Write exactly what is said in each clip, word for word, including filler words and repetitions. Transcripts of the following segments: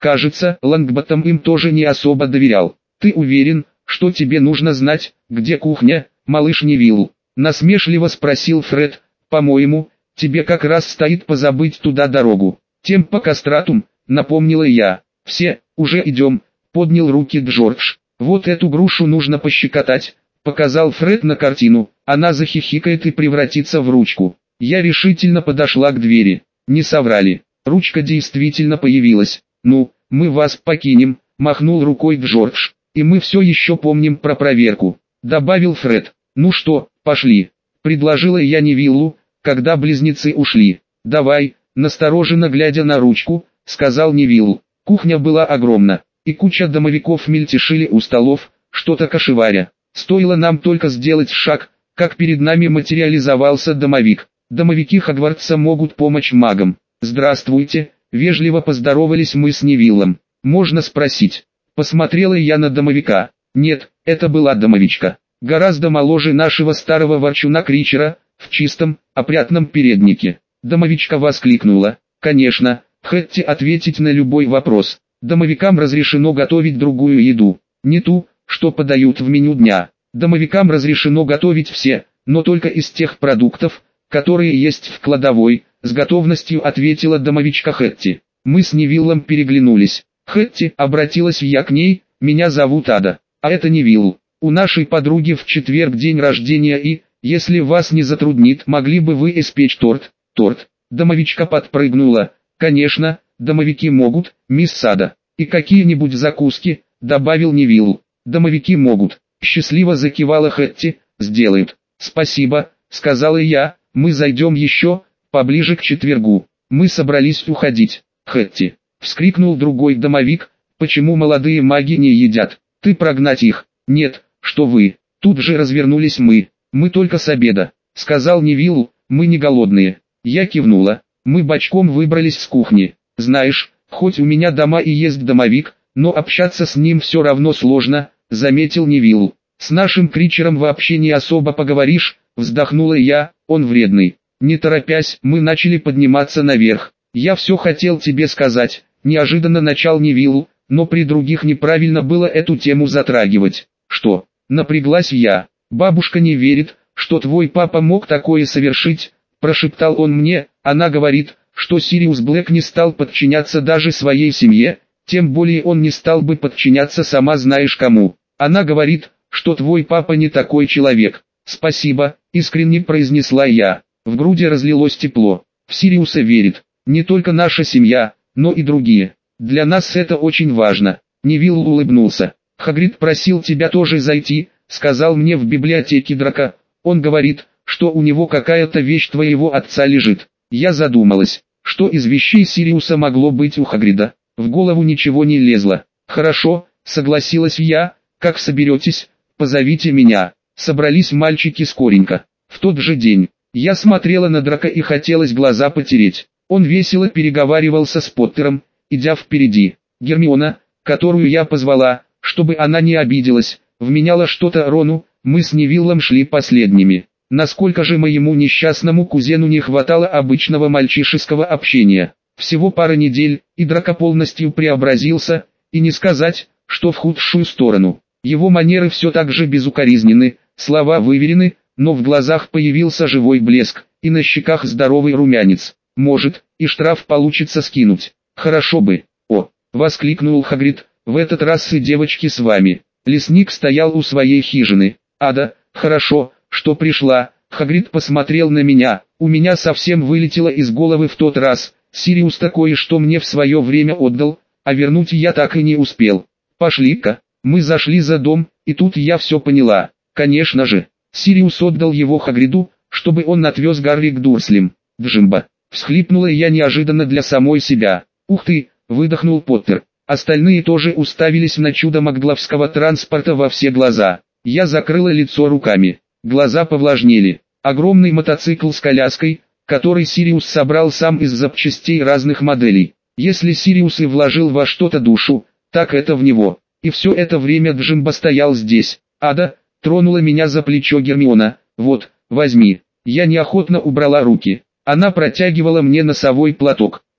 Кажется, Лонгботтом им тоже не особо доверял. «Ты уверен, что тебе нужно знать, где кухня, малыш Невилл?» Насмешливо спросил Фред. «По-моему, тебе как раз стоит позабыть туда дорогу». «Темпо кастратум», напомнила я. «Все, уже идем», поднял руки Джордж. «Вот эту грушу нужно пощекотать», показал Фред на картину. «Она захихикает и превратится в ручку». Я решительно подошла к двери. Не соврали. Ручка действительно появилась. «Ну, мы вас покинем», махнул рукой Джордж. «И мы все еще помним про проверку», добавил Фред. «Ну что, пошли», предложила я Невиллу, когда близнецы ушли. «Давай», настороженно глядя на ручку, сказал Невилл. Кухня была огромна, и куча домовиков мельтешили у столов, что-то кошеваря. Стоило нам только сделать шаг, как перед нами материализовался домовик. Домовики Хогвартса могут помочь магам. «Здравствуйте», вежливо поздоровались мы с Невиллом. «Можно спросить?» Посмотрела я на домовика. Нет, это была домовичка. Гораздо моложе нашего старого ворчуна Кричера, в чистом, опрятном переднике. Домовичка воскликнула. «Конечно, Хэтти ответить на любой вопрос. Домовикам разрешено готовить другую еду, не ту, что подают в меню дня. Домовикам разрешено готовить все, но только из тех продуктов, которые есть в кладовой», с готовностью ответила домовичка Хэтти. Мы с Невиллом переглянулись. «Хэтти», обратилась я к ней, «меня зовут Ада, а это Невилл. У нашей подруги в четверг день рождения и, если вас не затруднит, могли бы вы испечь торт?» «Торт?» Домовичка подпрыгнула. «Конечно, домовики могут, мисс Ада. И какие-нибудь закуски», добавил Невилл. «Домовики могут», счастливо закивала Хэтти. «Сделают». «Спасибо», сказала я, «мы зайдем еще, поближе к четвергу». Мы собрались уходить. «Хэтти», вскрикнул другой домовик, «почему молодые маги не едят? Ты прогнать их?» «Нет, что вы». Тут же развернулись мы. «Мы только с обеда», сказал Невилл, «мы не голодные». Я кивнула. Мы бочком выбрались с кухни. «Знаешь, хоть у меня дома и есть домовик, но общаться с ним все равно сложно», заметил Невилл. «С нашим Кричером вообще не особо поговоришь», вздохнула я, «он вредный». Не торопясь, мы начали подниматься наверх. «Я все хотел тебе сказать», неожиданно начал Невилл, но при других неправильно было эту тему затрагивать. «Что?» Напряглась я. «Бабушка не верит, что твой папа мог такое совершить», прошептал он мне. «Она говорит, что Сириус Блэк не стал подчиняться даже своей семье, тем более он не стал бы подчиняться сама знаешь кому. Она говорит, что твой папа не такой человек». «Спасибо», искренне произнесла я. В груди разлилось тепло. В Сириуса верит не только наша семья, но и другие. Для нас это очень важно. Невилл улыбнулся. «Хагрид просил тебя тоже зайти», сказал мне в библиотеке Драко. «Он говорит, что у него какая-то вещь твоего отца лежит». Я задумалась, что из вещей Сириуса могло быть у Хагрида. В голову ничего не лезло. «Хорошо», согласилась я, «как соберетесь, позовите меня». Собрались мальчики скоренько. В тот же день я смотрела на Драко и хотелось глаза потереть. Он весело переговаривался с Поттером, идя впереди. Гермиона, которую я позвала, чтобы она не обиделась, вменяла что-то Рону. Мы с Невиллом шли последними. Насколько же моему несчастному кузену не хватало обычного мальчишеского общения. Всего пара недель, и Драко полностью преобразился, и не сказать, что в худшую сторону. Его манеры все так же безукоризнены, слова выверены, но в глазах появился живой блеск, и на щеках здоровый румянец. Может, и штраф получится скинуть. Хорошо бы. «О!» — воскликнул Хагрид, «в этот раз и девочки с вами». Лесник стоял у своей хижины. «Ада, хорошо, что пришла». Хагрид посмотрел на меня. У меня совсем вылетело из головы в тот раз. Сириус такое, что мне в свое время отдал, а вернуть я так и не успел. «Пошли-ка». Мы зашли за дом, и тут я все поняла. Конечно же, Сириус отдал его Хагриду, чтобы он отвез Гарри к Дурслям. «Джимбо!» — всхлипнула я неожиданно для самой себя. «Ух ты!» — выдохнул Поттер. Остальные тоже уставились на чудо магловского транспорта во все глаза. Я закрыла лицо руками. Глаза повлажнели. Огромный мотоцикл с коляской, который Сириус собрал сам из запчастей разных моделей. Если Сириус и вложил во что-то душу, так это в него. И все это время Джимбо стоял здесь. «Ада!» — тронула меня за плечо Гермиона. «Вот, возьми». Я неохотно убрала руки. Она протягивала мне носовой платок.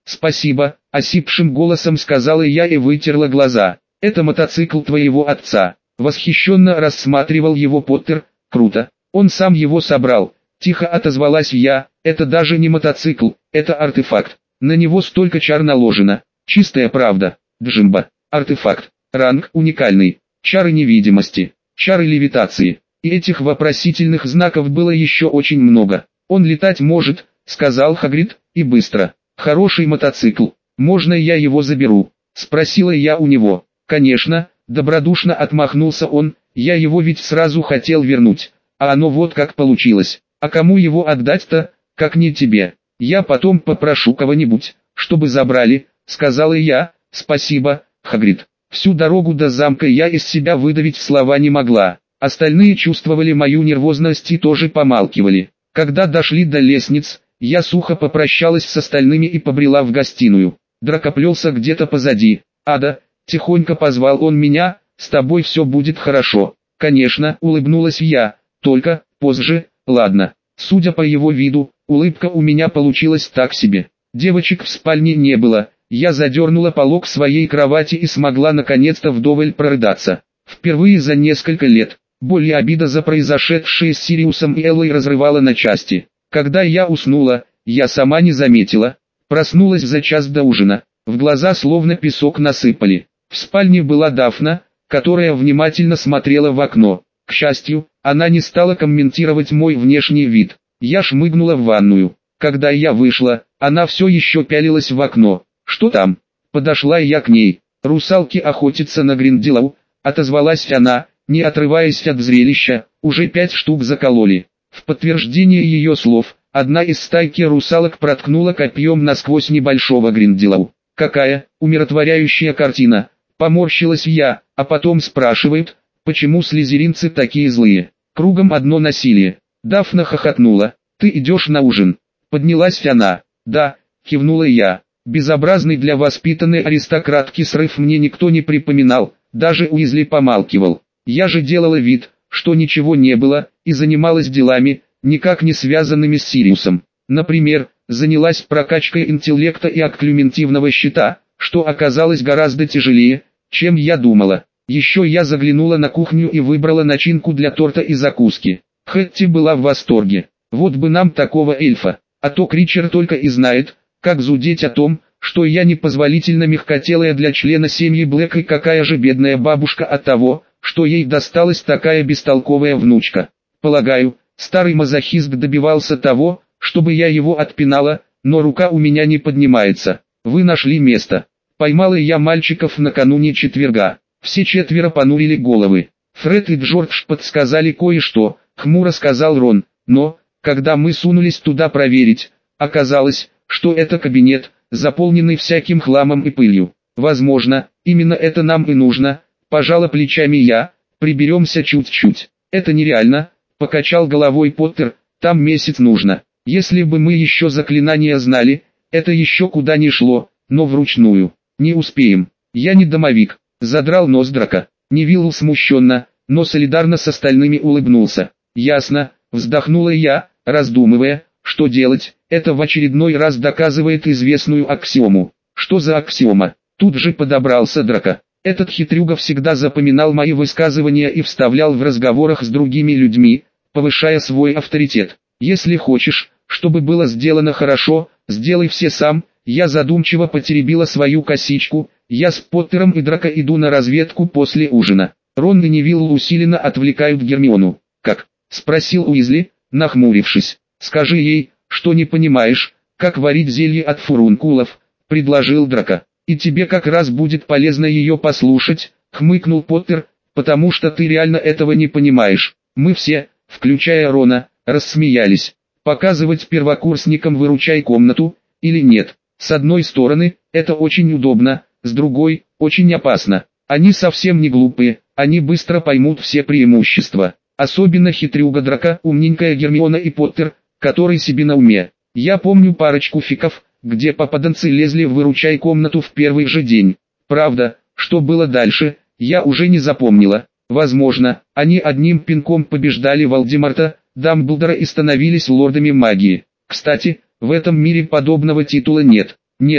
«Спасибо», — осипшим голосом сказала я и вытерла глаза. «Это мотоцикл твоего отца». Восхищенно рассматривал его Поттер. «Круто. Он сам его собрал». Тихо отозвалась я. «Это даже не мотоцикл, это артефакт. На него столько чар наложено. Чистая правда. Джимбо. Артефакт. Ранг уникальный. Чары невидимости. Чары левитации». И этих вопросительных знаков было еще очень много. «Он летать может», — сказал Хагрид, — «и быстро. Хороший мотоцикл. Можно я его заберу?» — спросила я у него. «Конечно», — добродушно отмахнулся он, — «я его ведь сразу хотел вернуть. А оно вот как получилось. А кому его отдать-то, как не тебе? Я потом попрошу кого-нибудь, чтобы забрали», — сказала я. «Спасибо, Хагрид». Всю дорогу до замка я из себя выдавить слова не могла. Остальные чувствовали мою нервозность и тоже помалкивали. Когда дошли до лестниц, я сухо попрощалась с остальными и побрела в гостиную. Драко плелся где-то позади. «Ада», — тихонько позвал он меня, — «с тобой все будет хорошо». «Конечно», — улыбнулась я, — «только, позже, ладно». Судя по его виду, улыбка у меня получилась так себе. Девочек в спальне не было. Я задернула полог своей кровати и смогла наконец-то вдоволь прорыдаться. Впервые за несколько лет. Боль и обида за произошедшее с Сириусом и Эллой разрывала на части. Когда я уснула, я сама не заметила. Проснулась за час до ужина. В глаза словно песок насыпали. В спальне была Дафна, которая внимательно смотрела в окно. К счастью, она не стала комментировать мой внешний вид. Я шмыгнула в ванную. Когда я вышла, она все еще пялилась в окно. «Что там?» Подошла я к ней. «Русалки охотятся на Гринделоу», отозвалась она, не отрываясь от зрелища. «Уже пять штук закололи». В подтверждение ее слов, одна из стайки русалок проткнула копьем насквозь небольшого Гринделоу. «Какая умиротворяющая картина!» Поморщилась я, а потом спрашивают, почему слизеринцы такие злые. Кругом одно насилие. Дафна хохотнула. «Ты идешь на ужин?» Поднялась она. «Да», кивнула я. Безобразный для воспитанной аристократки срыв мне никто не припоминал, даже Уизли помалкивал. Я же делала вид, что ничего не было, и занималась делами, никак не связанными с Сириусом. Например, занялась прокачкой интеллекта и акклюментивного щита, что оказалось гораздо тяжелее, чем я думала. Еще я заглянула на кухню и выбрала начинку для торта и закуски. Хэтти была в восторге. Вот бы нам такого эльфа, а то Кричер только и знает, как зудеть о том, что я непозволительно мягкотелая для члена семьи Блэк и какая же бедная бабушка от того, что ей досталась такая бестолковая внучка. Полагаю, старый мазохист добивался того, чтобы я его отпинала, но рука у меня не поднимается. Вы нашли место. Поймала я мальчиков накануне четверга. Все четверо понурили головы. Фред и Джордж подсказали кое-что, хмуро сказал Рон, но, когда мы сунулись туда проверить, оказалось, что это кабинет, заполненный всяким хламом и пылью. Возможно, именно это нам и нужно, пожала плечами я, приберемся чуть-чуть. Это нереально, покачал головой Поттер, там месяц нужно. Если бы мы еще заклинания знали, это еще куда ни шло, но вручную. Не успеем. Я не домовик, задрал нос Драко. Невилл смущенно, но солидарно с остальными улыбнулся. Ясно, вздохнула я, раздумывая, что делать. Это в очередной раз доказывает известную аксиому. Что за аксиома? Тут же подобрался Драко. Этот хитрюга всегда запоминал мои высказывания и вставлял в разговорах с другими людьми, повышая свой авторитет. Если хочешь, чтобы было сделано хорошо, сделай все сам. Я задумчиво потеребила свою косичку. Я с Поттером и Драко иду на разведку после ужина. Рон и Невилл усиленно отвлекают Гермиону. «Как?» — спросил Уизли, нахмурившись. «Скажи ей, что не понимаешь, как варить зелье от фурункулов», — предложил Драко. «И тебе как раз будет полезно ее послушать», — хмыкнул Поттер, «потому что ты реально этого не понимаешь». Мы все, включая Рона, рассмеялись. Показывать первокурсникам «выручай комнату» или нет? С одной стороны, это очень удобно, с другой, очень опасно. Они совсем не глупые, они быстро поймут все преимущества. Особенно хитрюга Драко, умненькая Гермиона и Поттер, который себе на уме. Я помню парочку фиков, где попаданцы лезли в «выручай комнату» в первый же день. Правда, что было дальше, я уже не запомнила. Возможно, они одним пинком побеждали Волдеморта, Дамблдора и становились лордами магии. Кстати, в этом мире подобного титула нет. Нет,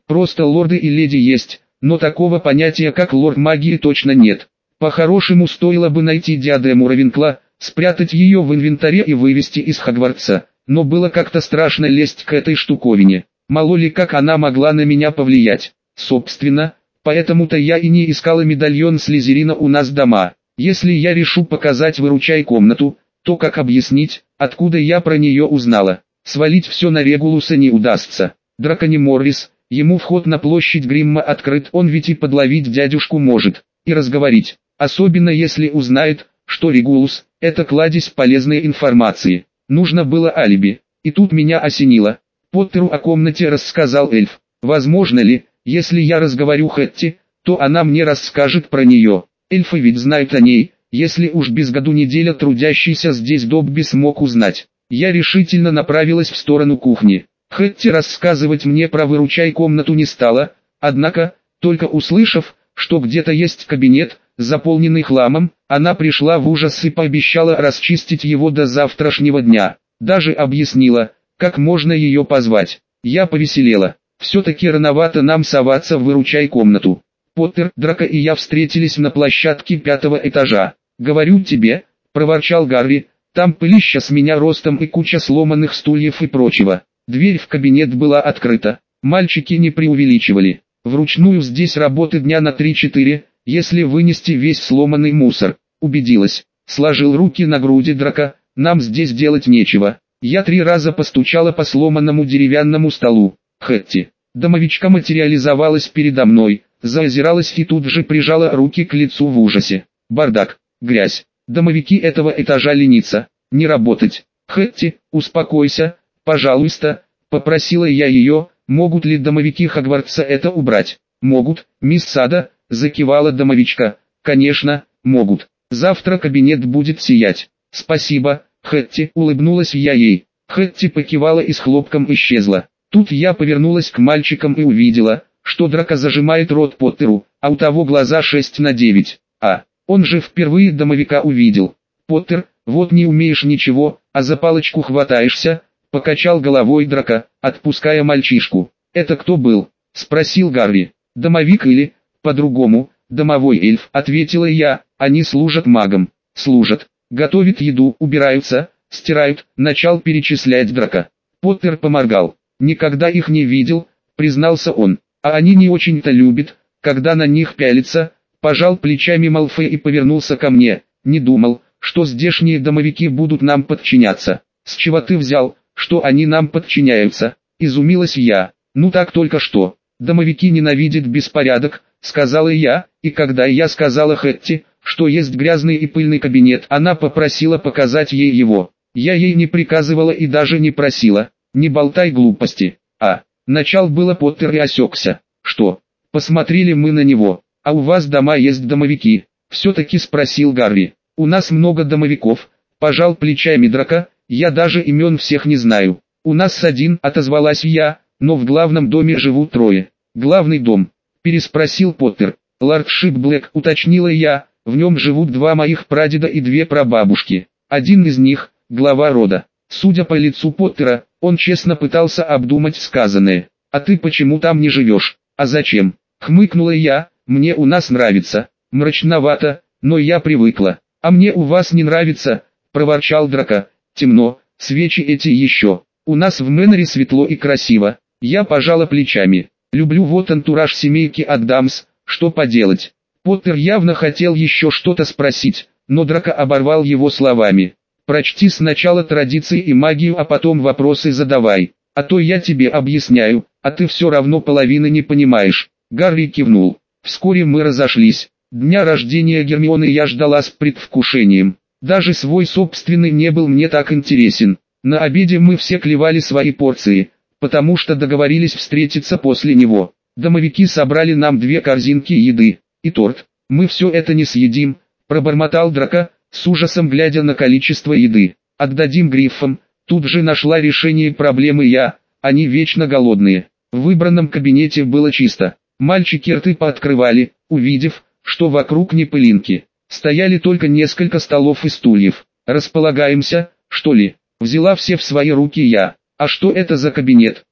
Просто лорды и леди есть, но такого понятия как лорд магии точно нет. По-хорошему стоило бы найти диадему Равенкла, спрятать ее в инвентаре и вывести из Хогвартса, но было как-то страшно лезть к этой штуковине. Мало ли как она могла на меня повлиять. Собственно, поэтому-то я и не искала медальон Слизерина у нас дома. Если я решу показать выручай комнату, то как объяснить, откуда я про нее узнала? Свалить все на Регулуса не удастся. Дракони Моррис, ему вход на площадь Гримма открыт, он ведь и подловить дядюшку может, и разговорить. Особенно если узнает, что Регулус – это кладезь полезной информации. Нужно было алиби. И тут меня осенило. Поттеру о комнате рассказал эльф. Возможно ли, если я разговорю Хэтти, то она мне расскажет про нее. Эльфы ведь знают о ней, если уж без году неделя трудящийся здесь Добби смог узнать. Я решительно направилась в сторону кухни. Хэтти рассказывать мне про выручай комнату не стала, однако, только услышав, что где-то есть кабинет, заполненный хламом, она пришла в ужас и пообещала расчистить его до завтрашнего дня. Даже объяснила, как можно ее позвать. Я повеселела. Все-таки рановато нам соваться в выручай комнату. Поттер, Драко и я встретились на площадке пятого этажа. «Говорю тебе», — проворчал Гарри, — «там пылища с меня ростом и куча сломанных стульев и прочего». Дверь в кабинет была открыта. Мальчики не преувеличивали. Вручную здесь работы дня на три-четыре, если вынести весь сломанный мусор. Убедилась. Сложил руки на груди Драко, нам здесь делать нечего. Я три раза постучала по сломанному деревянному столу. Хэтти. Домовичка материализовалась передо мной, заозиралась и тут же прижала руки к лицу в ужасе. Бардак, грязь. Домовики этого этажа лениться, не работать. Хэтти, успокойся, пожалуйста, попросила я ее, могут ли домовики Хогвартса это убрать? Могут, мисс Сада, закивала домовичка. Конечно, могут. Завтра кабинет будет сиять. Спасибо, Хэтти, улыбнулась я ей. Хэтти покивала и с хлопком исчезла. Тут я повернулась к мальчикам и увидела, что Драко зажимает рот Поттеру, а у того глаза шесть на девять. А, он же впервые домовика увидел. Поттер, вот не умеешь ничего, а за палочку хватаешься, покачал головой Драко, отпуская мальчишку. Это кто был? Спросил Гарри. Домовик или, по-другому, домовой эльф, ответила я, они служат магам. Служат, готовят еду, убираются, стирают, начал перечислять Драко. Поттер поморгал. Никогда их не видел, признался он, а они не очень-то любят, когда на них пялится, пожал плечами Малфой и повернулся ко мне, не думал, что здешние домовики будут нам подчиняться. С чего ты взял, что они нам подчиняются? Изумилась я. Ну так только что. Домовики ненавидят беспорядок, сказала я, и когда я сказала Хэтти, что есть грязный и пыльный кабинет, она попросила показать ей его. Я ей не приказывала и даже не просила. Не болтай глупости. А, начал было Поттер и осекся. Что? Посмотрели мы на него. А у вас дома есть домовики? Все-таки спросил Гарри. У нас много домовиков, пожал плечами Драко, я даже имен всех не знаю. У нас один, отозвалась я, но в главном доме живут трое. Главный дом? Переспросил Поттер. Лордшип Блэк, уточнила я, в нем живут два моих прадеда и две прабабушки. Один из них, глава рода. Судя по лицу Поттера, он честно пытался обдумать сказанное. «А ты почему там не живешь? А зачем?» Хмыкнула я, «Мне у нас нравится. Мрачновато, но я привыкла. А мне у вас не нравится», — проворчал Драко. «Темно, свечи эти еще. У нас в Мэноре светло и красиво». Я пожала плечами. «Люблю вот антураж семейки Аддамс, что поделать». Поттер явно хотел еще что-то спросить, но Драко оборвал его словами. «Прочти сначала традиции и магию, а потом вопросы задавай. А то я тебе объясняю, а ты все равно половины не понимаешь». Гарри кивнул. Вскоре мы разошлись. Дня рождения Гермионы я ждала с предвкушением. Даже свой собственный не был мне так интересен. На обеде мы все клевали свои порции, потому что договорились встретиться после него. Домовики собрали нам две корзинки еды и торт. «Мы все это не съедим», — пробормотал Драко, с ужасом глядя на количество еды. «Отдадим гриффам». Тут же нашла решение проблемы я, они вечно голодные. В выбранном кабинете было чисто. Мальчики рты пооткрывали, увидев, что вокруг не пылинки. Стояли только несколько столов и стульев. «Располагаемся, что ли?» Взяла все в свои руки я. «А что это за кабинет?»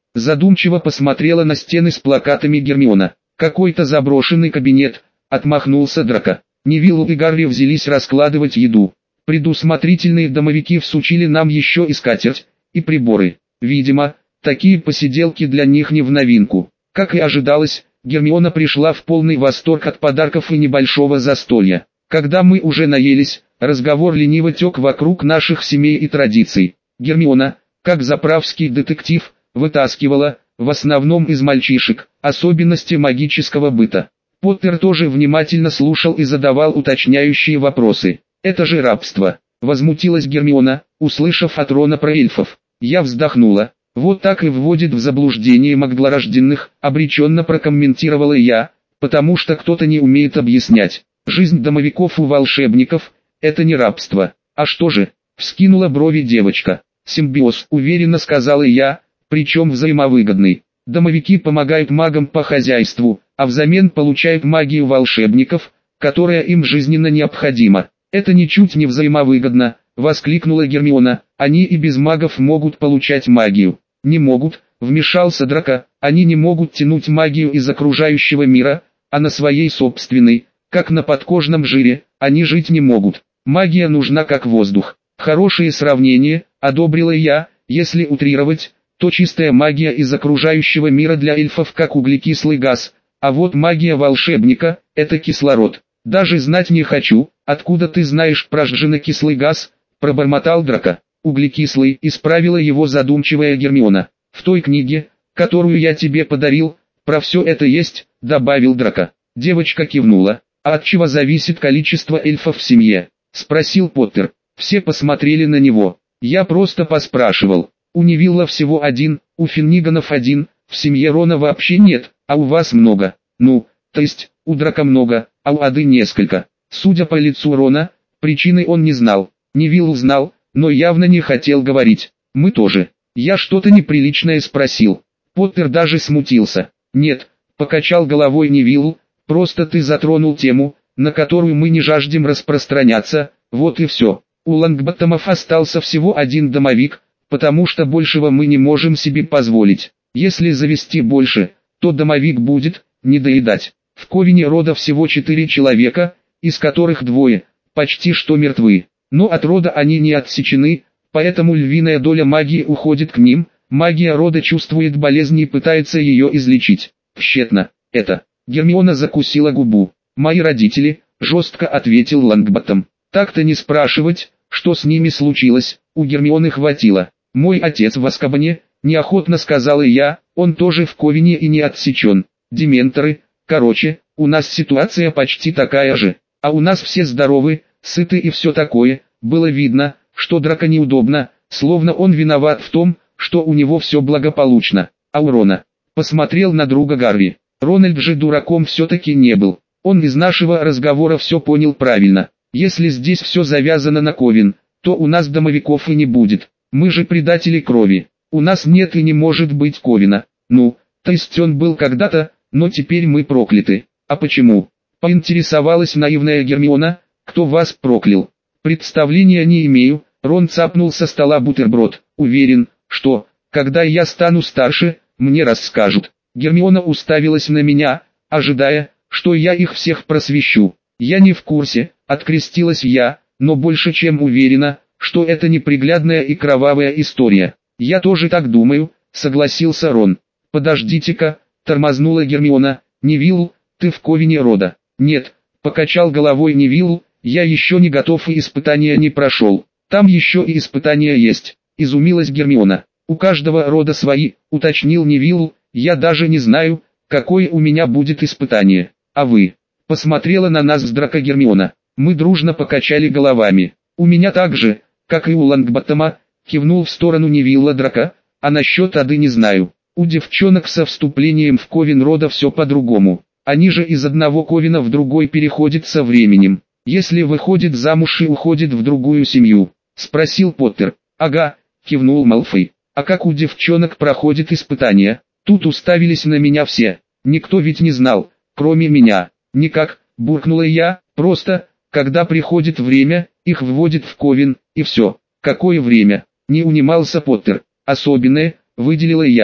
Задумчиво посмотрела на стены с плакатами Гермиона. Какой-то заброшенный кабинет, отмахнулся Драко. Невиллу и Гарри взялись раскладывать еду. Предусмотрительные домовики всучили нам еще и скатерть, и приборы. Видимо, такие посиделки для них не в новинку. Как и ожидалось, Гермиона пришла в полный восторг от подарков и небольшого застолья. Когда мы уже наелись, разговор лениво тек вокруг наших семей и традиций. Гермиона, как заправский детектив, вытаскивала, в основном из мальчишек, особенности магического быта. Поттер тоже внимательно слушал и задавал уточняющие вопросы. «Это же рабство!» — возмутилась Гермиона, услышав от Рона про эльфов. Я вздохнула. «Вот так и вводит в заблуждение маглорожденных», — обреченно прокомментировала я, «потому что кто-то не умеет объяснять. Жизнь домовиков у волшебников — это не рабство. А что же?» — вскинула брови девочка. «Симбиоз», — уверенно сказала я, причем взаимовыгодный. Домовики помогают магам по хозяйству, а взамен получают магию волшебников, которая им жизненно необходима. «Это ничуть не взаимовыгодно», — воскликнула Гермиона, «они и без магов могут получать магию». «Не могут», — вмешался Драко, «они не могут тянуть магию из окружающего мира, а на своей собственной, как на подкожном жире, они жить не могут. Магия нужна как воздух». «Хорошее сравнение», — одобрила я, «если утрировать, то чистая магия из окружающего мира для эльфов как углекислый газ, а вот магия волшебника — это кислород». «Даже знать не хочу, откуда ты знаешь про жженокислый газ», — пробормотал Драко. «Углекислый», — исправила его задумчивая Гермиона. «В той книге, которую я тебе подарил, про все это есть», — добавил Драко. Девочка кивнула. «А от чего зависит количество эльфов в семье?» — спросил Поттер. Все посмотрели на него. «Я просто поспрашивал. У Невилла всего один, у Финниганов один, в семье Рона вообще нет, а у вас много». «Ну, то есть, у Драко много, а у Ады несколько». Судя по лицу Рона, причины он не знал. Невилл узнал, но явно не хотел говорить. «Мы тоже». Я что-то неприличное спросил. Поттер даже смутился. «Нет», — покачал головой Невилл, «просто ты затронул тему, на которую мы не жаждем распространяться, вот и все. У Лонгботтомов остался всего один домовик, потому что большего мы не можем себе позволить. Если завести больше, то домовик будет недоедать. В Ковине рода всего четыре человека, из которых двое, почти что мертвы. Но от рода они не отсечены, поэтому львиная доля магии уходит к ним, магия рода чувствует болезнь и пытается ее излечить. Тщетно. Это. Гермиона закусила губу. «Мои родители», — жестко ответил Лонгботтом. «Так-то не спрашивать, что с ними случилось, у Гермионы хватило. Мой отец в Азкабане», — неохотно сказала я, «он тоже в Ковине и не отсечен. Дементоры, короче, у нас ситуация почти такая же. А у нас все здоровы, сыты и все такое». Было видно, что Драко неудобно, словно он виноват в том, что у него все благополучно. А у Рона? Посмотрел на друга Гарри. Рональд же дураком все-таки не был. Он из нашего разговора все понял правильно. Если здесь все завязано на Ковен, то у нас домовиков и не будет. Мы же предатели крови. У нас нет и не может быть Ковена. Ну, то есть он был когда-то, но теперь мы прокляты. А почему? Поинтересовалась наивная Гермиона. Кто вас проклял? Представления не имею. Рон цапнул со стола бутерброд. Уверен, что, когда я стану старше, мне расскажут. Гермиона уставилась на меня, ожидая, что я их всех просвещу. Я не в курсе, открестилась я, но больше чем уверена, что это неприглядная и кровавая история. Я тоже так думаю, согласился Рон. Подождите-ка, тормознула Гермиона. Невилл, ты в Ковине рода? Нет, покачал головой Невилл, я еще не готов и испытания не прошел. Там еще и испытания есть, изумилась Гермиона. У каждого рода свои, уточнил Невилл, я даже не знаю, какое у меня будет испытание. А вы? Посмотрела на нас с Драко Гермиона. Мы дружно покачали головами. У меня так же, как и у Лонгботтома, кивнул в сторону Невилла Драко, а насчет Ады не знаю. У девчонок со вступлением в Ковен рода все по-другому. Они же из одного Ковена в другой переходят со временем. Если выходит замуж и уходит в другую семью, спросил Поттер. Ага, кивнул Малфой. А как у девчонок проходит испытания? Тут уставились на меня все. Никто ведь не знал, кроме меня. Никак, буркнула я, просто, когда приходит время, их вводят в Ковен, и все. Какое время? Не унимался Поттер. Особенное, выделила я.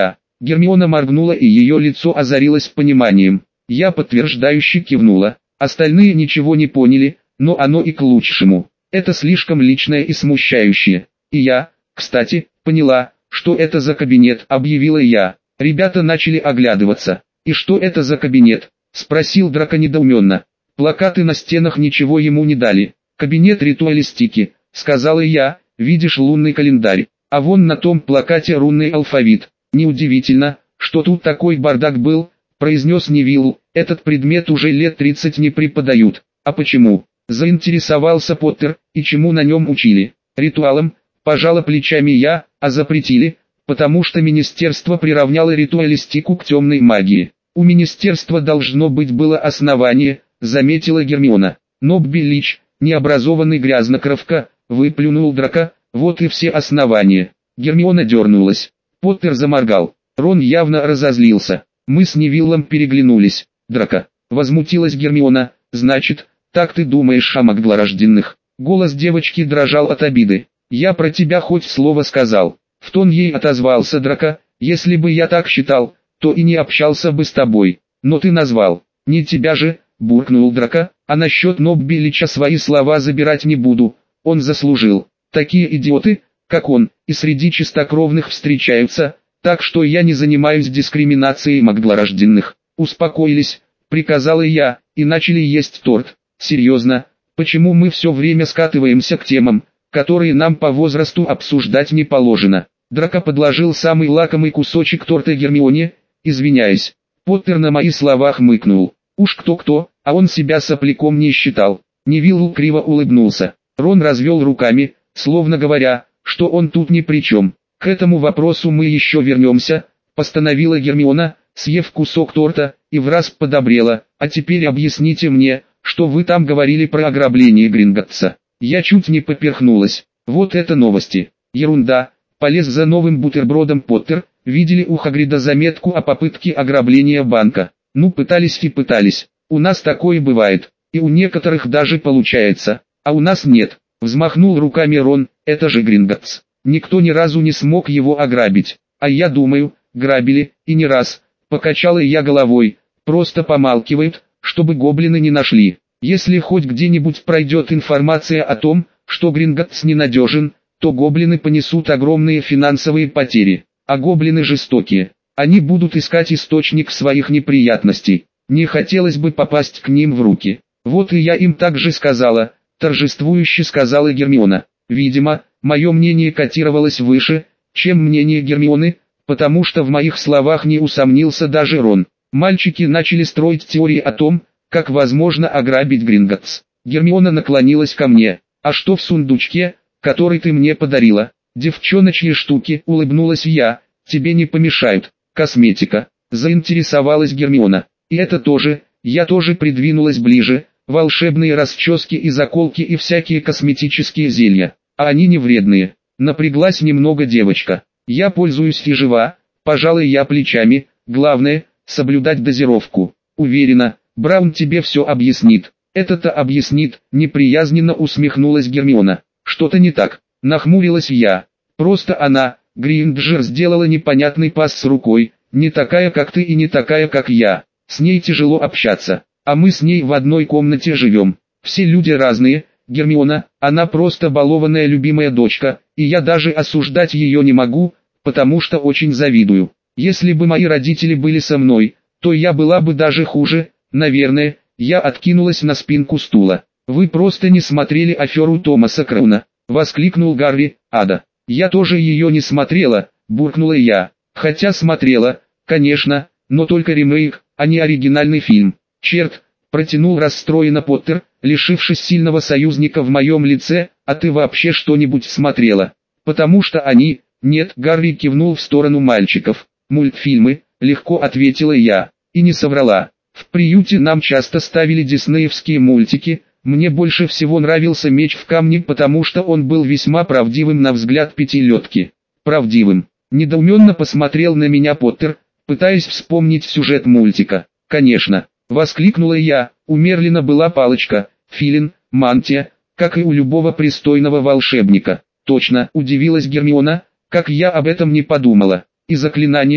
Гермиона моргнула, и ее лицо озарилось пониманием. Я подтверждающе кивнула. Остальные ничего не поняли, но оно и к лучшему. Это слишком личное и смущающее. И я, кстати, поняла, что это за кабинет, объявила я. Ребята начали оглядываться. «И что это за кабинет?» – спросил Драко недоуменно. Плакаты на стенах ничего ему не дали. «Кабинет ритуалистики», – сказала я, – «видишь лунный календарь, а вон на том плакате рунный алфавит». «Неудивительно, что тут такой бардак был», – произнес Невилл, – «этот предмет уже лет тридцать не преподают». «А почему?» – заинтересовался Поттер, – «и чему на нем учили?» «Ритуалом», – пожала плечами я, – «а запретили?» «Потому что министерство приравняло ритуалистику к темной магии». «У министерства должно быть было основание», – заметила Гермиона. «Нобби Лич, необразованный грязнокровка», – выплюнул Драко, – «вот и все основания». Гермиона дернулась. Поттер заморгал. Рон явно разозлился. Мы с Невиллом переглянулись. «Драко», – возмутилась Гермиона, – «значит, так ты думаешь о маглорожденных?» Голос девочки дрожал от обиды. «Я про тебя хоть слово сказал». В тон ей отозвался Драко: «Если бы я так считал, то и не общался бы с тобой. Но ты назвал». «Не тебя же», – буркнул Драко, – «а насчет Нобби Лича свои слова забирать не буду. Он заслужил. Такие идиоты, как он, и среди чистокровных встречаются, так что я не занимаюсь дискриминацией маглорожденных». «Успокоились», – приказала я, и начали есть торт. «Серьезно, почему мы все время скатываемся к темам, которые нам по возрасту обсуждать не положено?» Драко подложил самый лакомый кусочек торта Гермионе, извиняясь. Поттер на мои слова хмыкнул. Уж кто-кто, а он себя сопляком не считал. Невилл криво улыбнулся. Рон развел руками, словно говоря, что он тут ни при чем. «К этому вопросу мы еще вернемся», – постановила Гермиона, съев кусок торта, и враз подобрела. «А теперь объясните мне, что вы там говорили про ограбление Гринготтса». Я чуть не поперхнулась. Вот это новости. Ерунда. Полез за новым бутербродом Поттер. Видели у Хагрида заметку о попытке ограбления банка. Ну, пытались и пытались. У нас такое бывает. И у некоторых даже получается. А у нас нет. Взмахнул руками Рон. Это же Гринготтс. Никто ни разу не смог его ограбить. А я думаю, грабили, и не раз. Покачала я головой. Просто помалкивают, чтобы гоблины не нашли. Если хоть где-нибудь пройдет информация о том, что Гринготтс ненадежен, то гоблины понесут огромные финансовые потери. А гоблины жестокие. Они будут искать источник своих неприятностей. Не хотелось бы попасть к ним в руки. Вот и я им так же сказала, торжествующе сказала Гермиона. Видимо, мое мнение котировалось выше, чем мнение Гермионы, потому что в моих словах не усомнился даже Рон. Мальчики начали строить теории о том, как возможно ограбить Гринготтс. Гермиона наклонилась ко мне. «А что в сундучке, который ты мне подарила?» «Девчоночьи штуки», — улыбнулась я, — «тебе не помешают». «Косметика», — заинтересовалась Гермиона. «И это тоже», — я тоже придвинулась ближе, «волшебные расчески и заколки и всякие косметические зелья. А они не вредные». Напряглась немного девочка. «Я пользуюсь и жива», — пожалуй я плечами, «главное, соблюдать дозировку». «Уверена, Браун тебе все объяснит». «Это-то объяснит», — неприязненно усмехнулась Гермиона. «Что-то не так», — нахмурилась я. «Просто она, Гринджер, сделала непонятный пас с рукой, не такая как ты и не такая как я. С ней тяжело общаться, а мы с ней в одной комнате живем. Все люди разные, Гермиона, она просто балованная любимая дочка, и я даже осуждать ее не могу, потому что очень завидую. Если бы мои родители были со мной, то я была бы даже хуже, наверное». Я откинулась на спинку стула. «Вы просто не смотрели аферу Томаса Крауна», — воскликнул Гарри. «Ада». «Я тоже ее не смотрела», — буркнула я. «Хотя смотрела, конечно, но только ремейк, а не оригинальный фильм». «Черт», — протянул расстроенно Поттер, лишившись сильного союзника в моем лице, «а ты вообще что-нибудь смотрела?» «Потому что они...» «Нет», — Гарри кивнул в сторону мальчиков. «Мультфильмы», — легко ответила я, и не соврала. В приюте нам часто ставили диснеевские мультики. Мне больше всего нравился «Меч в камне», потому что он был весьма правдивым на взгляд пятилетки. Правдивым. Недоуменно посмотрел на меня Поттер, пытаясь вспомнить сюжет мультика. «Конечно», — воскликнула я, — «у Мерлина была палочка, филин, мантия, как и у любого пристойного волшебника». «Точно», — удивилась Гермиона, — «как я об этом не подумала. И заклинания,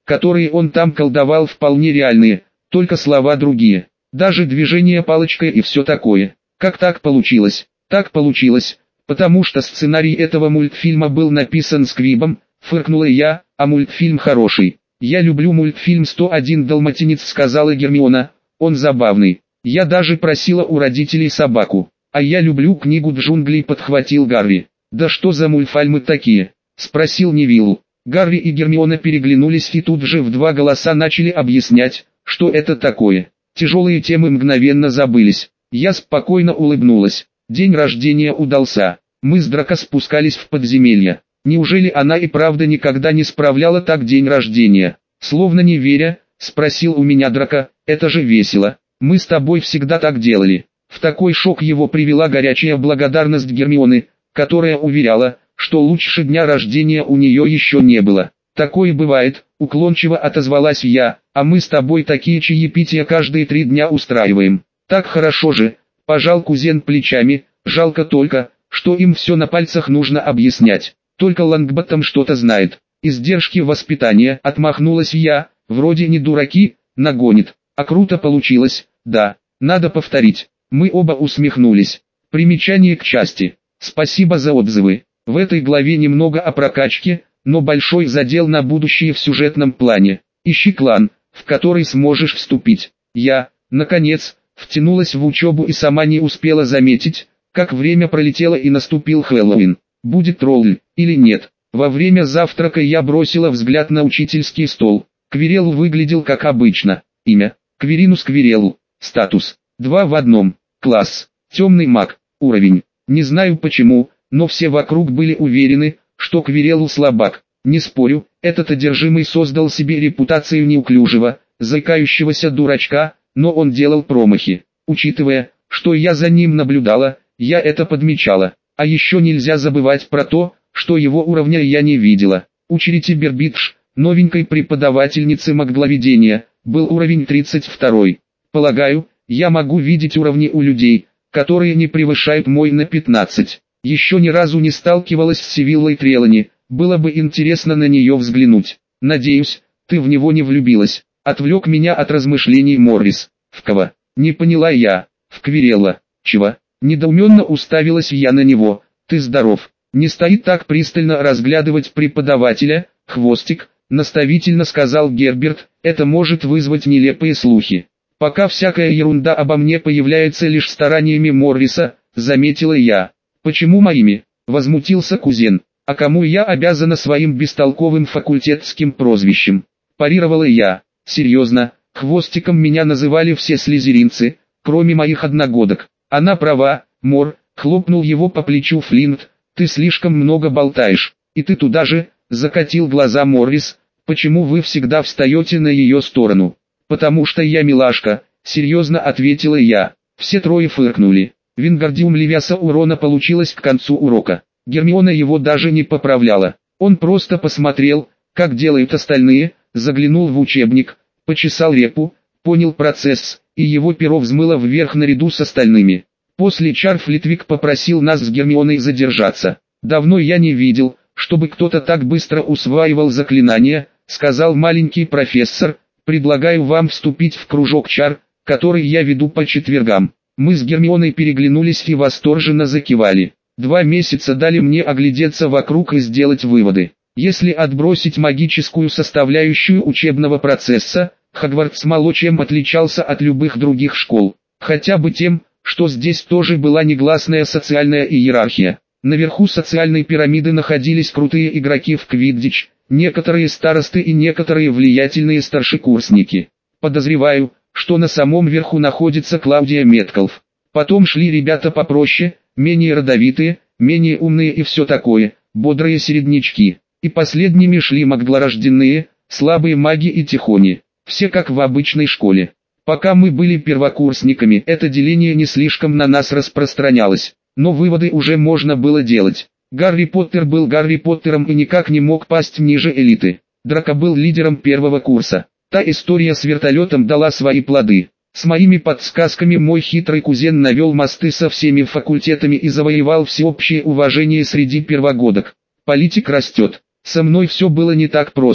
которые он там колдовал, вполне реальные, только слова другие. Даже движение палочкой и все такое. Как так получилось? Так получилось, потому что сценарий этого мультфильма был написан Сквибом, фыркнула я, а мультфильм хороший. Я люблю мультфильм сто один Далматинец, сказала Гермиона, он забавный. Я даже просила у родителей собаку. А я люблю книгу джунглей, подхватил Гарри. Да что за мультфильмы такие? Спросил Невиллу. Гарри и Гермиона переглянулись и тут же в два голоса начали объяснять, что это такое. Тяжелые темы мгновенно забылись. Я спокойно улыбнулась. День рождения удался. Мы с Драко спускались в подземелье. Неужели она и правда никогда не справляла так день рождения? Словно не веря, спросил у меня Драко, это же весело. Мы с тобой всегда так делали. В такой шок его привела горячая благодарность Гермионы, которая уверяла, что лучше дня рождения у нее еще не было. Такое бывает, уклончиво отозвалась я, а мы с тобой такие чаепития каждые три дня устраиваем. Так хорошо же, пожал кузен плечами, жалко только, что им все на пальцах нужно объяснять. Только Лонгботтом что-то знает. Издержки воспитания, отмахнулась я, вроде не дураки, нагонит. А круто получилось, да, надо повторить. Мы оба усмехнулись. Примечание к части. Спасибо за отзывы. В этой главе немного о прокачке, но большой задел на будущее в сюжетном плане. Ищи клан, в который сможешь вступить. Я, наконец, втянулась в учебу и сама не успела заметить, как время пролетело и наступил Хэллоуин. Будет тролль или нет? Во время завтрака я бросила взгляд на учительский стол. Квирел выглядел как обычно. Имя: Квиринус Квирел. Статус: два в одном. Класс: темный маг. Уровень: не знаю почему, но все вокруг были уверены, что Квирел слабак. Не спорю, этот одержимый создал себе репутацию неуклюжего, заикающегося дурачка, но он делал промахи. Учитывая, что я за ним наблюдала, я это подмечала. А еще нельзя забывать про то, что его уровня я не видела. У Черити Бербидж, новенькой преподавательницы магловедения, был уровень тридцать два. Полагаю, я могу видеть уровни у людей, которые не превышают мой на пятнадцать. Еще ни разу не сталкивалась с Сивиллой Трелани, было бы интересно на нее взглянуть. Надеюсь, ты в него не влюбилась. Отвлек меня от размышлений Моррис. В кого? Не поняла я. В Квирелла. Чего? Недоуменно уставилась я на него. Ты здоров. Не стоит так пристально разглядывать преподавателя, хвостик, наставительно сказал Герберт, это может вызвать нелепые слухи. Пока всякая ерунда обо мне появляется лишь стараниями Морриса, заметила я. Почему моими? Возмутился кузен. А кому я обязана своим бестолковым факультетским прозвищем? Парировала я. Серьезно, хвостиком меня называли все слизеринцы, кроме моих одногодок. Она права, Мор, хлопнул его по плечу Флинт, ты слишком много болтаешь. И ты туда же, закатил глаза Моррис, почему вы всегда встаете на ее сторону? Потому что я милашка, серьезно ответила я. Все трое фыркнули. Вингардиум Левиаса урона получилось к концу урока. Гермиона его даже не поправляла. Он просто посмотрел, как делают остальные, заглянул в учебник, почесал репу, понял процесс, и его перо взмыло вверх наряду с остальными. После чар Флитвик попросил нас с Гермионой задержаться. «Давно я не видел, чтобы кто-то так быстро усваивал заклинания», — сказал маленький профессор, «предлагаю вам вступить в кружок чар, который я веду по четвергам». Мы с Гермионой переглянулись и восторженно закивали. Два месяца дали мне оглядеться вокруг и сделать выводы. Если отбросить магическую составляющую учебного процесса, Хогвартс мало чем отличался от любых других школ. Хотя бы тем, что здесь тоже была негласная социальная иерархия. Наверху социальной пирамиды находились крутые игроки в квиддич, некоторые старосты и некоторые влиятельные старшекурсники. Подозреваю, что на самом верху находится Клаудия Меткалф. Потом шли ребята попроще, менее родовитые, менее умные и все такое, бодрые середнячки. И последними шли маглорожденные, слабые маги и тихони. Все как в обычной школе. Пока мы были первокурсниками, это деление не слишком на нас распространялось, но выводы уже можно было делать. Гарри Поттер был Гарри Поттером и никак не мог пасть ниже элиты. Драко был лидером первого курса. Та история с вертолетом дала свои плоды. С моими подсказками мой хитрый кузен навел мосты со всеми факультетами и завоевал всеобщее уважение среди первогодок. Политик растет. Со мной все было не так просто.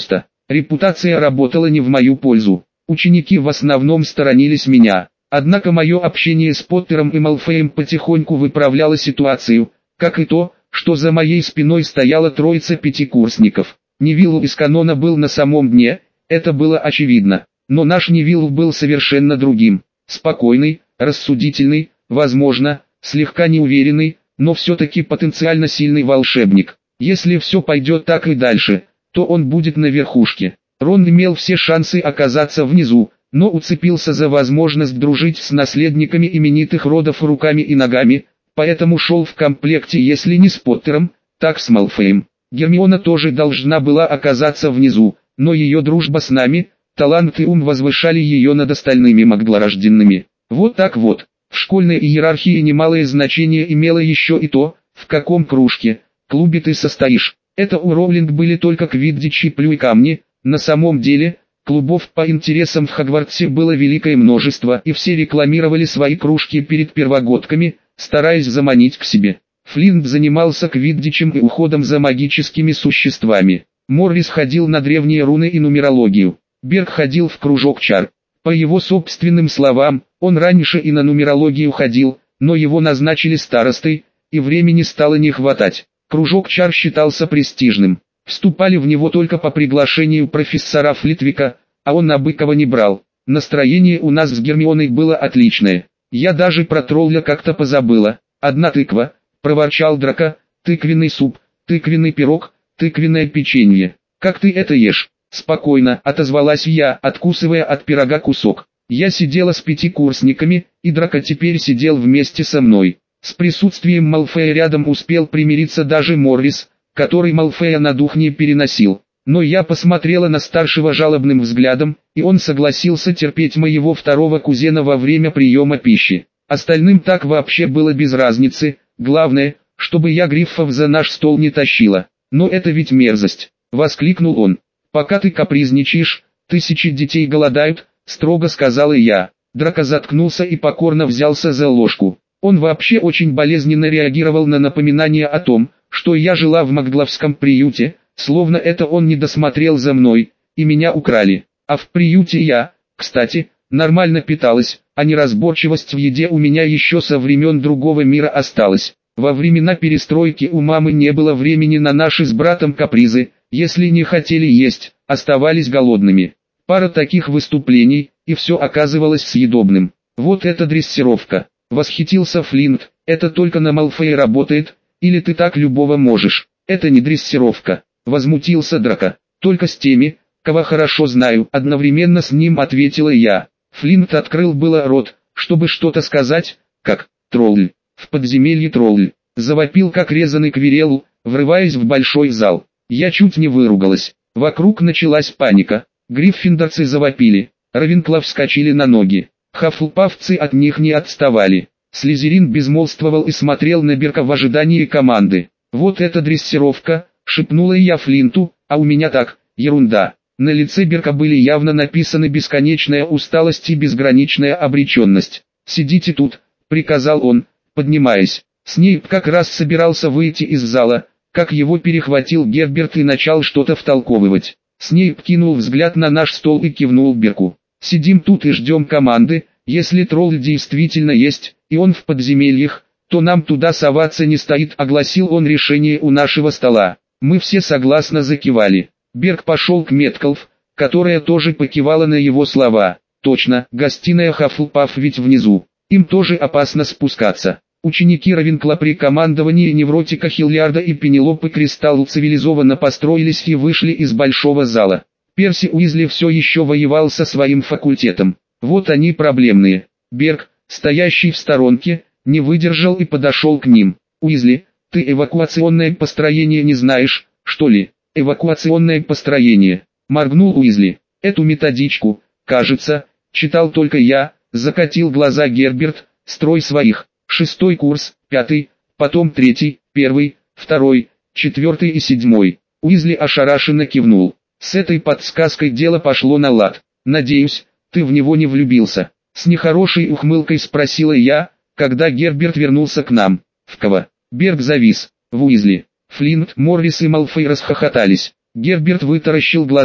Репутация работала не в мою пользу. Ученики в основном сторонились меня. Однако мое общение с Поттером и Малфоем потихоньку выправляло ситуацию, как и то, что за моей спиной стояла троица пятикурсников. Невилл из канона был на самом дне, это было очевидно. Но наш Невилл был совершенно другим. Спокойный, рассудительный, возможно, слегка неуверенный, но все-таки потенциально сильный волшебник. Если все пойдет так и дальше, то он будет на верхушке. Рон имел все шансы оказаться внизу, но уцепился за возможность дружить с наследниками именитых родов руками и ногами, поэтому шел в комплекте если не с Поттером, так с Малфоем. Гермиона тоже должна была оказаться внизу, но ее дружба с нами, талант и ум возвышали ее над остальными маглорожденными. Вот так вот. В школьной иерархии немалое значение имело еще и то, в каком кружке, клубе ты состоишь. Это у Роулинг были только квиддич и плюй-камни, на самом деле, клубов по интересам в Хогвартсе было великое множество и все рекламировали свои кружки перед первогодками, стараясь заманить к себе. Флинт занимался квиддичем и уходом за магическими существами. Моррис ходил на древние руны и нумерологию. Берг ходил в кружок чар. По его собственным словам, он раньше и на нумерологию ходил, но его назначили старостой, и времени стало не хватать. Кружок чар считался престижным. Вступали в него только по приглашению профессора Флитвика, а он на Быкова не брал. Настроение у нас с Гермионой было отличное. Я даже про тролля как-то позабыла. Одна тыква, проворчал Драко, тыквенный суп, тыквенный пирог, тыквенное печенье. Как ты это ешь? Спокойно, отозвалась я, откусывая от пирога кусок. Я сидела с пятикурсниками, и Драко теперь сидел вместе со мной. С присутствием Малфоя рядом успел примириться даже Моррис, который Малфоя на дух не переносил. Но я посмотрела на старшего жалобным взглядом, и он согласился терпеть моего второго кузена во время приема пищи. Остальным так вообще было без разницы, главное, чтобы я гриффов за наш стол не тащила. Но это ведь мерзость, воскликнул он. Пока ты капризничаешь, тысячи детей голодают, строго сказала я. Драко заткнулся и покорно взялся за ложку. Он вообще очень болезненно реагировал на напоминание о том, что я жила в магловском приюте, словно это он не досмотрел за мной, и меня украли. А в приюте я, кстати, нормально питалась, а неразборчивость в еде у меня еще со времен другого мира осталась. Во времена перестройки у мамы не было времени на наши с братом капризы, если не хотели есть, оставались голодными. Пара таких выступлений, и все оказывалось съедобным. Вот это дрессировка. Восхитился Флинт, это только на Малфое работает, или ты так любого можешь? Это не дрессировка. Возмутился Драко. Только с теми, кого хорошо знаю, одновременно с ним ответила я. Флинт открыл было рот, чтобы что-то сказать, как «тролль». В подземелье тролль. Завопил как резаный Квирелл, врываясь в большой зал. Я чуть не выругалась. Вокруг началась паника. Гриффиндорцы завопили. Равенклав вскочили на ноги. Хафлпафцы от них не отставали. Слизерин безмолвствовал и смотрел на Берка в ожидании команды. «Вот это дрессировка», — шепнула я Флинту, «а у меня так, ерунда». На лице Берка были явно написаны бесконечная усталость и безграничная обреченность. «Сидите тут», — приказал он, поднимаясь. Снейп как раз собирался выйти из зала, как его перехватил Герберт и начал что-то втолковывать. Снейп кинул взгляд на наш стол и кивнул Берку. «Сидим тут и ждем команды, если тролль действительно есть, и он в подземельях, то нам туда соваться не стоит», — огласил он решение у нашего стола. Мы все согласно закивали. Берк пошел к Меткалф, которая тоже покивала на его слова. «Точно, гостиная Хафлпаф ведь внизу. Им тоже опасно спускаться». Ученики Равенкла при командовании невротика Хиллиарда и Пенелопы Кристалл цивилизованно построились и вышли из большого зала. Перси Уизли все еще воевал со своим факультетом. Вот они проблемные. Берг, стоящий в сторонке, не выдержал и подошел к ним. «Уизли, ты эвакуационное построение не знаешь, что ли?» «Эвакуационное построение», — моргнул Уизли. «Эту методичку, кажется, читал только я», — закатил глаза Герберт. «Строй своих». Шестой курс, пятый, потом третий, первый, второй, четвертый и седьмой. Уизли ошарашенно кивнул. С этой подсказкой дело пошло на лад. «Надеюсь, ты в него не влюбился?» С нехорошей ухмылкой спросила я, когда Герберт вернулся к нам. «В кого?» Берг завис. «В Уизли». Флинт, Моррис и Малфой расхохотались. Герберт вытаращил глаза.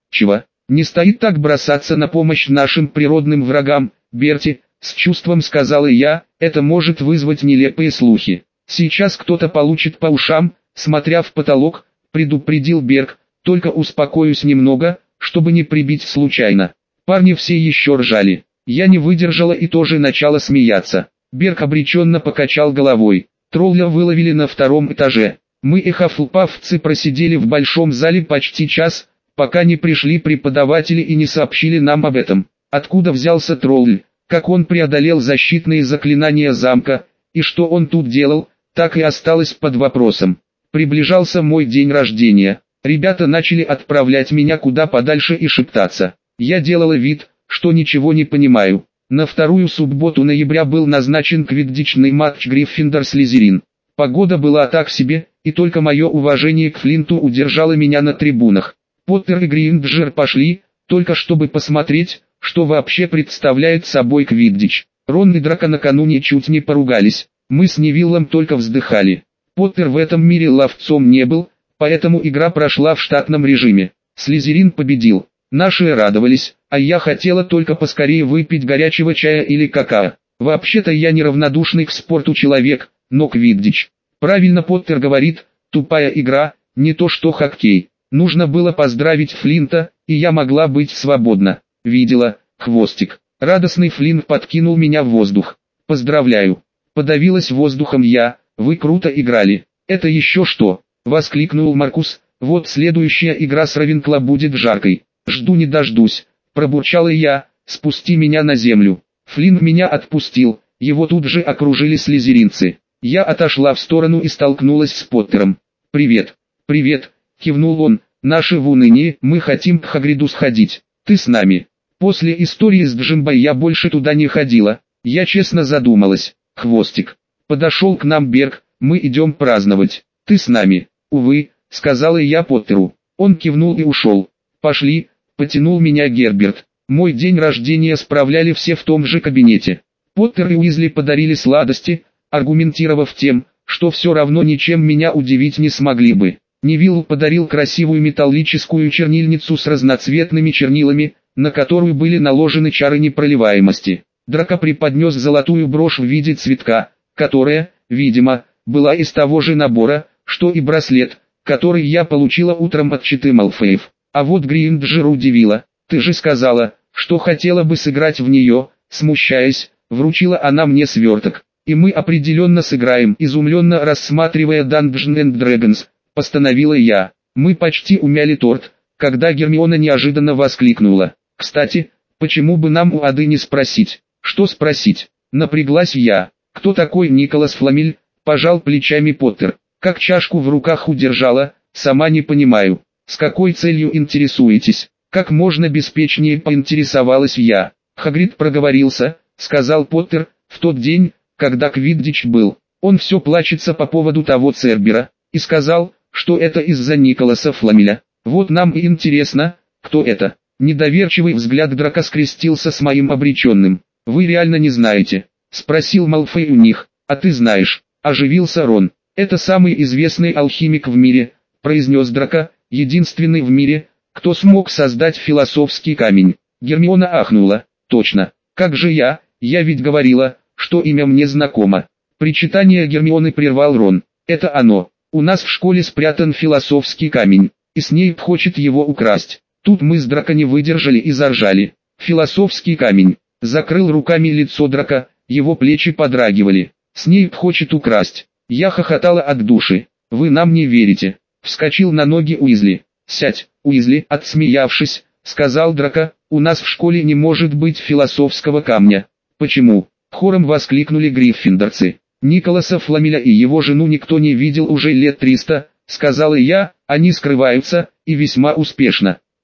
Чего? Не стоит так бросаться на помощь нашим природным врагам, Берти, с чувством сказала я, это может вызвать нелепые слухи. Сейчас кто-то получит по ушам, смотря в потолок, предупредил Берг, только успокоюсь немного, чтобы не прибить случайно. Парни все еще ржали. Я не выдержала и тоже начала смеяться. Берг обреченно покачал головой. Тролля выловили на втором этаже. Мы и хафлпафцы просидели в большом зале почти час, пока не пришли преподаватели и не сообщили нам об этом. Откуда взялся тролль, как он преодолел защитные заклинания замка, и что он тут делал, так и осталось под вопросом. Приближался мой день рождения. Ребята начали отправлять меня куда подальше и шептаться. Я делала вид, что ничего не понимаю. На вторую субботу ноября был назначен квиддичный матч Гриффиндор-Слизерин. Погода была так себе, и только мое уважение к Флинту удержало меня на трибунах. Поттер и Гринджер пошли, только чтобы посмотреть, что вообще представляет собой квиддич. Рон и Драко накануне чуть не поругались. Мы с Невиллом только вздыхали. Поттер в этом мире ловцом не был, поэтому игра прошла в штатном режиме. Слизерин победил. Наши радовались, а я хотела только поскорее выпить горячего чая или какао. Вообще-то я неравнодушный к спорту человек, но квиддич. Правильно Поттер говорит, тупая игра, не то что хоккей. Нужно было поздравить Флинта, и я могла быть свободна. Видела, хвостик. Радостный Флинт подкинул меня в воздух. Поздравляю. Подавилась воздухом я, вы круто играли. Это еще что? Воскликнул Маркус, вот следующая игра с Равенкло будет жаркой. Жду не дождусь, пробурчала я, спусти меня на землю. Флинт меня отпустил, его тут же окружили слизеринцы. Я отошла в сторону и столкнулась с Поттером. «Привет, привет», кивнул он, наши в унынии, мы хотим к Хагриду сходить, ты с нами. После истории с Джимбой я больше туда не ходила, я честно задумалась. Хвостик. Подошел к нам Берг, мы идем праздновать, ты с нами. Увы, сказала я Поттеру. Он кивнул и ушел. Пошли. Потянул меня Герберт. Мой день рождения справляли все в том же кабинете. Поттер и Уизли подарили сладости, аргументировав тем, что все равно ничем меня удивить не смогли бы. Невилл подарил красивую металлическую чернильницу с разноцветными чернилами, на которую были наложены чары непроливаемости. Драко преподнес золотую брошь в виде цветка, которая, видимо, была из того же набора, что и браслет, который я получила утром от читы Малфоев. А вот Гринджер удивила. «Ты же сказала, что хотела бы сыграть в нее», смущаясь, вручила она мне сверток. «И мы определенно сыграем», изумленно рассматривая Dungeons энд Dragons, постановила я. Мы почти умяли торт, когда Гермиона неожиданно воскликнула. «Кстати, почему бы нам у Ады не спросить?» «Что спросить?» Напряглась я. «Кто такой Николас Фламель?» Пожал плечами Поттер. «Как чашку в руках удержала, сама не понимаю. С какой целью интересуетесь?» Как можно беспечнее поинтересовалась я. «Хагрид проговорился», сказал Поттер, «в тот день, когда Квиддич был. Он все плачется по поводу того Цербера, и сказал, что это из-за Николаса Фламеля. Вот нам и интересно, кто это». Недоверчивый взгляд Драко скрестился с моим обреченным. «Вы реально не знаете?» Спросил Малфой у них. «А ты знаешь?» Оживился Рон. «Это самый известный алхимик в мире», произнес Драко, «единственный в мире, кто смог создать философский камень». Гермиона ахнула. «Точно. Как же я? Я ведь говорила, что имя мне знакомо». Причитание Гермионы прервал Рон. «Это оно. У нас в школе спрятан философский камень, и Снейп хочет его украсть». Тут мы с Драко не выдержали и заржали. «Философский камень». Закрыл руками лицо Драко, его плечи подрагивали. «Снейп хочет украсть». Я хохотала от души. «Вы нам не верите». Вскочил на ноги Уизли. «Сядь, Уизли», отсмеявшись, сказал Драко, «у нас в школе не может быть философского камня». «Почему?» Хором воскликнули гриффиндорцы. «Николаса Фламеля и его жену никто не видел уже лет триста», сказала я, «они скрываются, и весьма успешно».